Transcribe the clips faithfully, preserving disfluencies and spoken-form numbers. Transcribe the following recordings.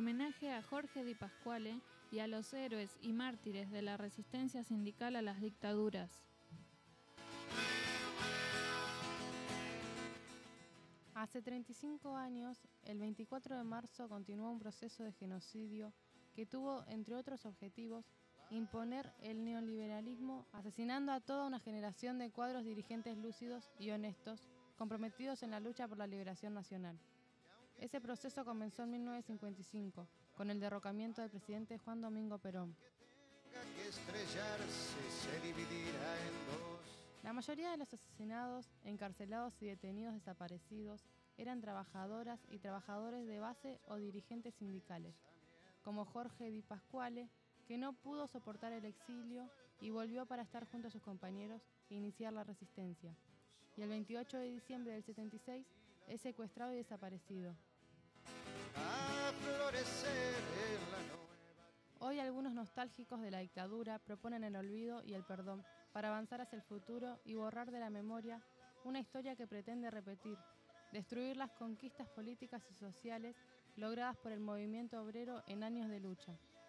homenaje a Jorge Di Pasquale y a los héroes y mártires de la resistencia sindical a las dictaduras. Hace treinta y cinco años, el veinticuatro de marzo, continuó un proceso de genocidio que tuvo, entre otros objetivos, imponer el neoliberalismo, asesinando a toda una generación de cuadros dirigentes lúcidos y honestos, comprometidos en la lucha por la liberación nacional. Ese proceso comenzó en mil novecientos cincuenta y cinco, con el derrocamiento del presidente Juan Domingo Perón. La mayoría de los asesinados, encarcelados y detenidos desaparecidos eran trabajadoras y trabajadores de base o dirigentes sindicales, como Jorge Di Pasquale, que no pudo soportar el exilio y volvió para estar junto a sus compañeros e iniciar la resistencia. Y el veintiocho de diciembre del setenta y seis es secuestrado y desaparecido. Hoy algunos nostálgicos de la dictadura proponen el olvido y el perdón para avanzar hacia el futuro y borrar de la memoria una historia que pretende repetir, destruir las conquistas políticas y sociales logradas por el movimiento obrero en años de lucha.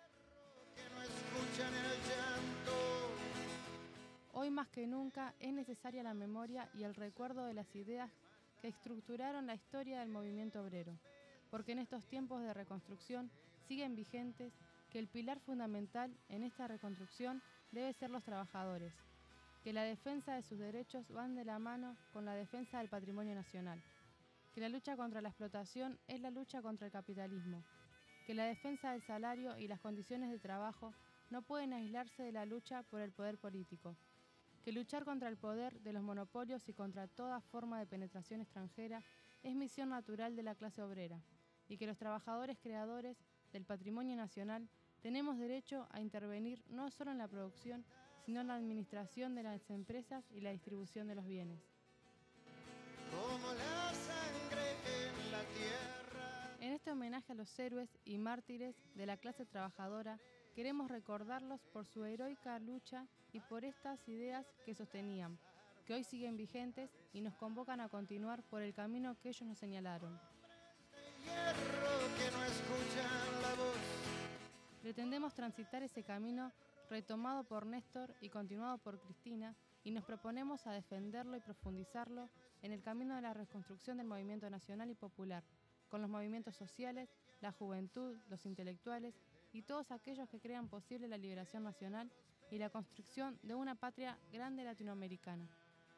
Hoy más que nunca es necesaria la memoria y el recuerdo de las ideas que estructuraron la historia del movimiento obrero, porque en estos tiempos de reconstrucción siguen vigentes que el pilar fundamental en esta reconstrucción debe ser los trabajadores, que la defensa de sus derechos van de la mano con la defensa del patrimonio nacional, que la lucha contra la explotación es la lucha contra el capitalismo, que la defensa del salario y las condiciones de trabajo no pueden aislarse de la lucha por el poder político, que luchar contra el poder de los monopolios y contra toda forma de penetración extranjera es misión natural de la clase obrera, y que los trabajadores creadores del patrimonio nacional tenemos derecho a intervenir no solo en la producción, sino en la administración de las empresas y la distribución de los bienes. Como la sangre en la tierra. En este homenaje a los héroes y mártires de la clase trabajadora, queremos recordarlos por su heroica lucha y por estas ideas que sostenían, que hoy siguen vigentes y nos convocan a continuar por el camino que ellos nos señalaron. Que no escuchan la voz. Pretendemos transitar ese camino retomado por Néstor y continuado por Cristina, y nos proponemos a defenderlo y profundizarlo en el camino de la reconstrucción del movimiento nacional y popular, con los movimientos sociales, la juventud, los intelectuales y todos aquellos que crean posible la liberación nacional y la construcción de una patria grande latinoamericana.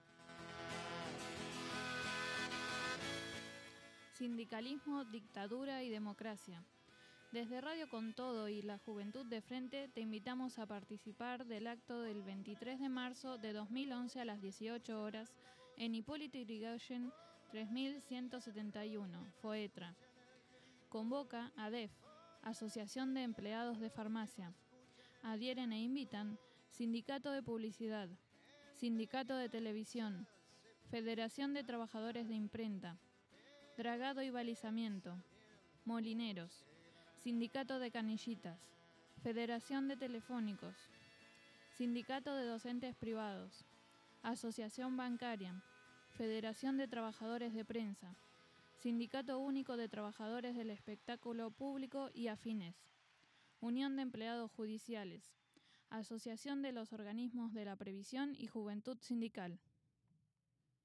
Sindicalismo, dictadura y democracia. Desde Radio Con Todo y la Juventud de Frente te invitamos a participar del acto del veintitrés de marzo de dos mil once a las dieciocho horas en Hipólito Yrigoyen tres mil ciento setenta y uno, FOETRA. Convoca a D E F, Asociación de Empleados de Farmacia. Adhieren e invitan Sindicato de Publicidad, Sindicato de Televisión, Federación de Trabajadores de Imprenta, Dragado y Balizamiento, Molineros, Sindicato de Canillitas, Federación de Telefónicos, Sindicato de Docentes Privados, Asociación Bancaria, Federación de Trabajadores de Prensa, Sindicato Único de Trabajadores del Espectáculo Público y afines, Unión de Empleados Judiciales, Asociación de los Organismos de la Previsión y Juventud Sindical.